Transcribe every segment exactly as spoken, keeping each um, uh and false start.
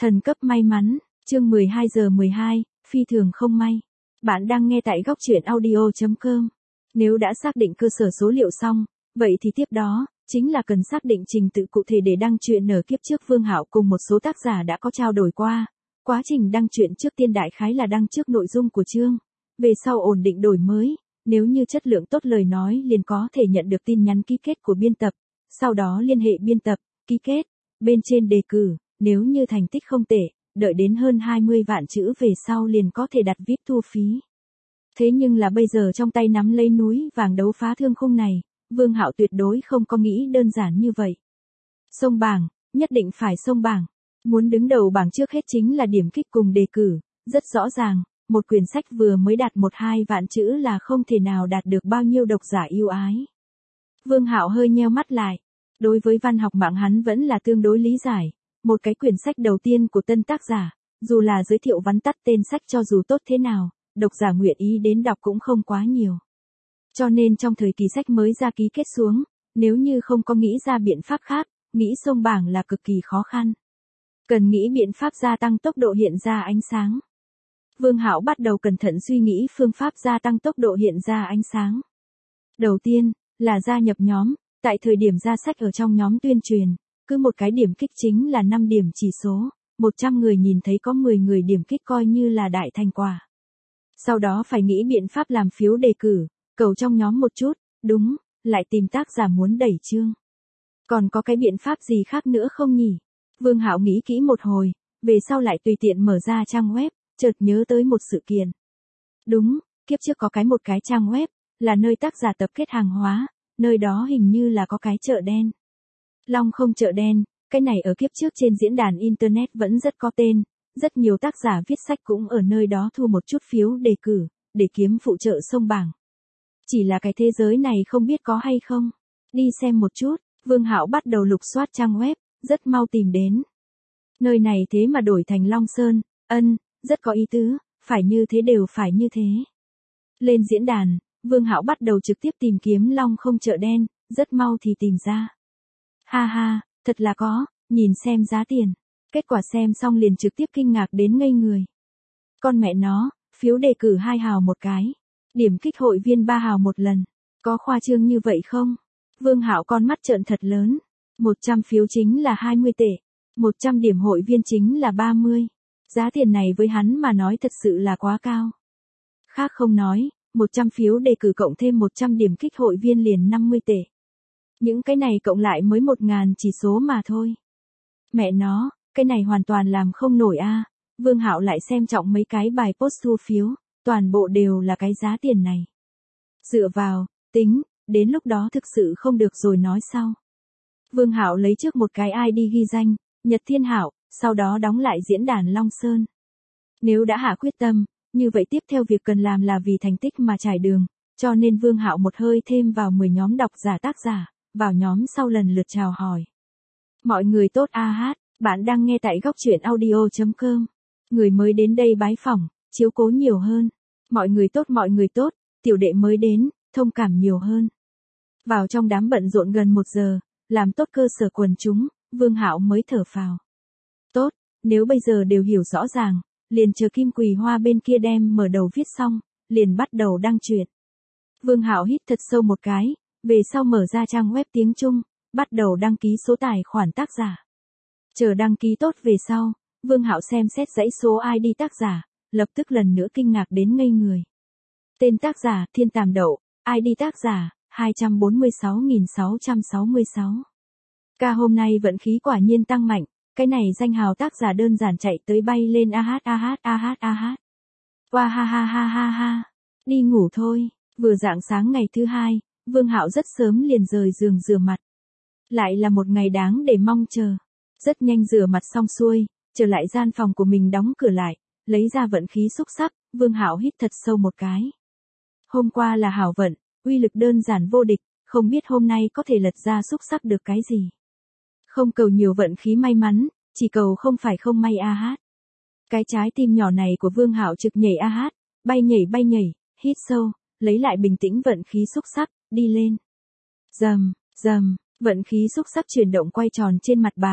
Thần cấp may mắn, chương mười hai giờ mười hai, phi thường không may. Bạn đang nghe tại góc truyện audio chấm com. Nếu đã xác định cơ sở số liệu xong, vậy thì tiếp đó, chính là cần xác định trình tự cụ thể để đăng truyện. Ở kiếp trước Vương Hạo cùng một số tác giả đã có trao đổi qua. Quá trình đăng truyện trước tiên đại khái là đăng trước nội dung của chương. Về sau ổn định đổi mới, nếu như chất lượng tốt lời nói liền có thể nhận được tin nhắn ký kết của biên tập. Sau đó liên hệ biên tập, ký kết, bên trên đề cử. Nếu như thành tích không tệ, đợi đến hơn hai mươi vạn chữ về sau liền có thể đặt vê i pê thu phí. Thế nhưng là bây giờ trong tay nắm lấy núi vàng đấu phá thương khung này, Vương Hạo tuyệt đối không có nghĩ đơn giản như vậy. Xông bảng, nhất định phải xông bảng. Muốn đứng đầu bảng trước hết chính là điểm kích cùng đề cử. Rất rõ ràng, một quyển sách vừa mới đạt một hai vạn chữ là không thể nào đạt được bao nhiêu độc giả yêu ái. Vương Hạo hơi nheo mắt lại. Đối với văn học mạng hắn vẫn là tương đối lý giải. Một cái quyển sách đầu tiên của tân tác giả, dù là giới thiệu vắn tắt tên sách cho dù tốt thế nào, độc giả nguyện ý đến đọc cũng không quá nhiều. Cho nên trong thời kỳ sách mới ra ký kết xuống, nếu như không có nghĩ ra biện pháp khác, nghĩ xông bảng là cực kỳ khó khăn. Cần nghĩ biện pháp gia tăng tốc độ hiện ra ánh sáng. Vương Hạo bắt đầu cẩn thận suy nghĩ phương pháp gia tăng tốc độ hiện ra ánh sáng. Đầu tiên, là gia nhập nhóm, tại thời điểm ra sách ở trong nhóm tuyên truyền. Cứ một cái điểm kích chính là năm điểm chỉ số, một trăm người nhìn thấy có mười người điểm kích coi như là đại thành quả. Sau đó phải nghĩ biện pháp làm phiếu đề cử, cầu trong nhóm một chút, đúng, lại tìm tác giả muốn đẩy chương. Còn có cái biện pháp gì khác nữa không nhỉ? Vương Hạo nghĩ kỹ một hồi, về sau lại tùy tiện mở ra trang web, chợt nhớ tới một sự kiện. Đúng, kiếp trước có cái một cái trang web, là nơi tác giả tập kết hàng hóa, nơi đó hình như là có cái chợ đen. Long không chợ đen, cái này ở kiếp trước trên diễn đàn Internet vẫn rất có tên, rất nhiều tác giả viết sách cũng ở nơi đó thu một chút phiếu đề cử, để kiếm phụ trợ xông bảng. Chỉ là cái thế giới này không biết có hay không. Đi xem một chút, Vương Hạo bắt đầu lục soát trang web, rất mau tìm đến. Nơi này thế mà đổi thành Long Sơn, ân, rất có ý tứ, phải như thế đều phải như thế. Lên diễn đàn, Vương Hạo bắt đầu trực tiếp tìm kiếm Long không chợ đen, rất mau thì tìm ra. Ha ha, thật là có, nhìn xem giá tiền. Kết quả xem xong liền trực tiếp kinh ngạc đến ngây người. Con mẹ nó, phiếu đề cử hai hào một cái. Điểm kích hội viên ba hào một lần. Có khoa trương như vậy không? Vương Hạo con mắt trợn thật lớn. một trăm phiếu chính là hai mươi tệ. một trăm điểm hội viên chính là ba mươi. Giá tiền này với hắn mà nói thật sự là quá cao. Khác không nói, một trăm phiếu đề cử cộng thêm một trăm điểm kích hội viên liền năm mươi tệ. Những cái này cộng lại mới một ngàn chỉ số mà thôi. Mẹ nó, cái này hoàn toàn làm không nổi a. À. Vương Hạo lại xem trọng mấy cái bài post thu phiếu, toàn bộ đều là cái giá tiền này. Dựa vào, tính, đến lúc đó thực sự không được rồi nói sau. Vương Hạo lấy trước một cái i đê ghi danh, Nhật Thiên Hạo, sau đó đóng lại diễn đàn Long Sơn. Nếu đã hạ quyết tâm, như vậy tiếp theo việc cần làm là vì thành tích mà trải đường, cho nên Vương Hạo một hơi thêm vào mười nhóm độc giả tác giả. Vào nhóm sau lần lượt chào hỏi. Mọi người tốt a hát, bạn đang nghe tại góc truyện audio chấm com. Người mới đến đây bái phỏng, chiếu cố nhiều hơn. Mọi người tốt mọi người tốt, tiểu đệ mới đến, thông cảm nhiều hơn. Vào trong đám bận rộn gần một giờ, làm tốt cơ sở quần chúng, Vương Hạo mới thở phào. Tốt, nếu bây giờ đều hiểu rõ ràng, liền chờ Kim Quỳ Hoa bên kia đem mở đầu viết xong, liền bắt đầu đăng truyện. Vương Hạo hít thật sâu một cái. Về sau mở ra trang web tiếng Trung, bắt đầu đăng ký số tài khoản tác giả. Chờ đăng ký tốt về sau, Vương Hạo xem xét dãy số i đê tác giả, lập tức lần nữa kinh ngạc đến ngây người. Tên tác giả Thiên Tàm Đậu, i đê tác giả hai trăm bốn mươi sáu nghìn sáu trăm sáu mươi sáu. Ca hôm nay vận khí quả nhiên tăng mạnh, cái này danh hào tác giả đơn giản chạy tới bay lên a hát a hát a hát a hát. Wow ha ha ha ha ha. Đi ngủ thôi, vừa rạng sáng ngày thứ hai. Vương Hạo rất sớm liền rời giường rửa mặt. Lại là một ngày đáng để mong chờ. Rất nhanh rửa mặt xong xuôi, trở lại gian phòng của mình đóng cửa lại, lấy ra vận khí xúc xắc, Vương Hạo hít thật sâu một cái. Hôm qua là hảo vận, uy lực đơn giản vô địch, không biết hôm nay có thể lật ra xúc xắc được cái gì. Không cầu nhiều vận khí may mắn, chỉ cầu không phải không may a hát. Cái trái tim nhỏ này của Vương Hạo trực nhảy a hát, bay nhảy bay nhảy, hít sâu, lấy lại bình tĩnh vận khí xúc xắc. Đi lên. Rầm, rầm, vận khí xúc sắc chuyển động quay tròn trên mặt bàn,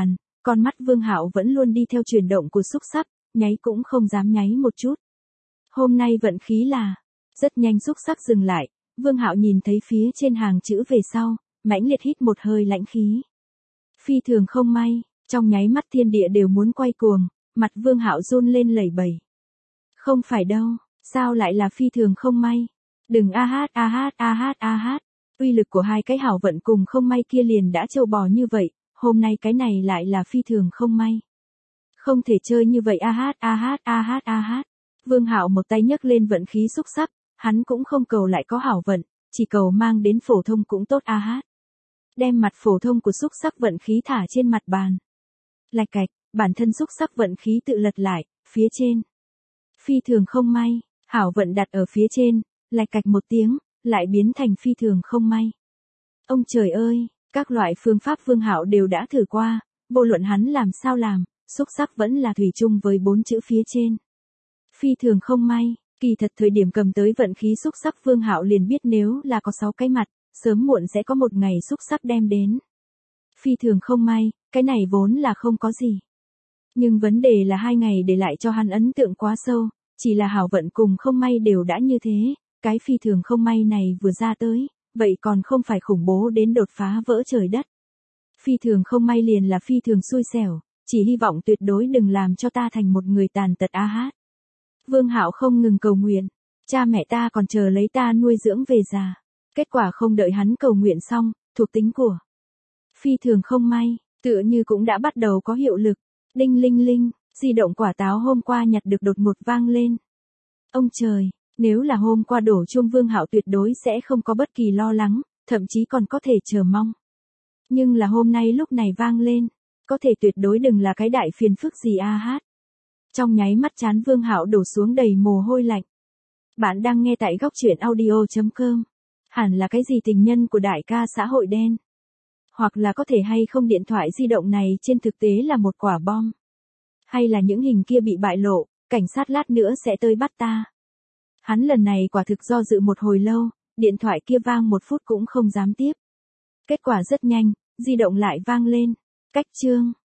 Con mắt Vương Hạo vẫn luôn đi theo chuyển động của xúc sắc, nháy cũng không dám nháy một chút. Hôm nay vận khí là, rất nhanh xúc sắc dừng lại, Vương Hạo nhìn thấy phía trên hàng chữ về sau, mãnh liệt hít một hơi lãnh khí. Phi thường không may, trong nháy mắt thiên địa đều muốn quay cuồng, mặt Vương Hạo run lên lẩy bẩy. Không phải đâu, sao lại là phi thường không may? Đừng a hát a hát a hát a hát, uy lực của hai cái hảo vận cùng không may kia liền đã trâu bò như vậy, hôm nay cái này lại là phi thường không may. Không thể chơi như vậy a hát a hát a hát a hát. Vương Hạo một tay nhấc lên vận khí xúc sắc, hắn cũng không cầu lại có hảo vận, chỉ cầu mang đến phổ thông cũng tốt a hát. Đem mặt phổ thông của xúc sắc vận khí thả trên mặt bàn. Lạch cạch, bản thân xúc sắc vận khí tự lật lại, phía trên. Phi thường không may, hảo vận đặt ở phía trên, lạch cạch một tiếng, lại biến thành phi thường không may. Ông trời ơi, các loại phương pháp Vương Hạo đều đã thử qua, vô luận hắn làm sao làm, xúc sắc vẫn là thủy chung với bốn chữ phía trên. Phi thường không may, kỳ thật thời điểm cầm tới vận khí xúc sắc Vương Hạo liền biết nếu là có sáu cái mặt, sớm muộn sẽ có một ngày xúc sắc đem đến. Phi thường không may, cái này vốn là không có gì. Nhưng vấn đề là hai ngày để lại cho hắn ấn tượng quá sâu, chỉ là hảo vận cùng không may đều đã như thế, cái phi thường không may này vừa ra tới, vậy còn không phải khủng bố đến đột phá vỡ trời đất. Phi thường không may liền là phi thường xui xẻo, chỉ hy vọng tuyệt đối đừng làm cho ta thành một người tàn tật a hát. Vương Hạo không ngừng cầu nguyện, cha mẹ ta còn chờ lấy ta nuôi dưỡng về già. Kết quả không đợi hắn cầu nguyện xong, thuộc tính của phi thường không may, tựa như cũng đã bắt đầu có hiệu lực. Đinh linh linh, di động quả táo hôm qua nhặt được đột ngột vang lên. Ông trời, nếu là hôm qua đổ chuông Vương Hạo tuyệt đối sẽ không có bất kỳ lo lắng, thậm chí còn có thể chờ mong. Nhưng là hôm nay lúc này vang lên, có thể tuyệt đối đừng là cái đại phiền phức gì a hát. Trong nháy mắt chán Vương Hạo đổ xuống đầy mồ hôi lạnh. Bạn đang nghe tại góc truyện audio chấm com. Hẳn là cái gì tình nhân của đại ca xã hội đen? Hoặc là có thể hay không điện thoại di động này trên thực tế là một quả bom? Hay là những hình kia bị bại lộ, cảnh sát lát nữa sẽ tới bắt ta? Hắn lần này quả thực do dự một hồi lâu, điện thoại kia vang một phút cũng không dám tiếp. Kết quả rất nhanh, di động lại vang lên. Cách chương.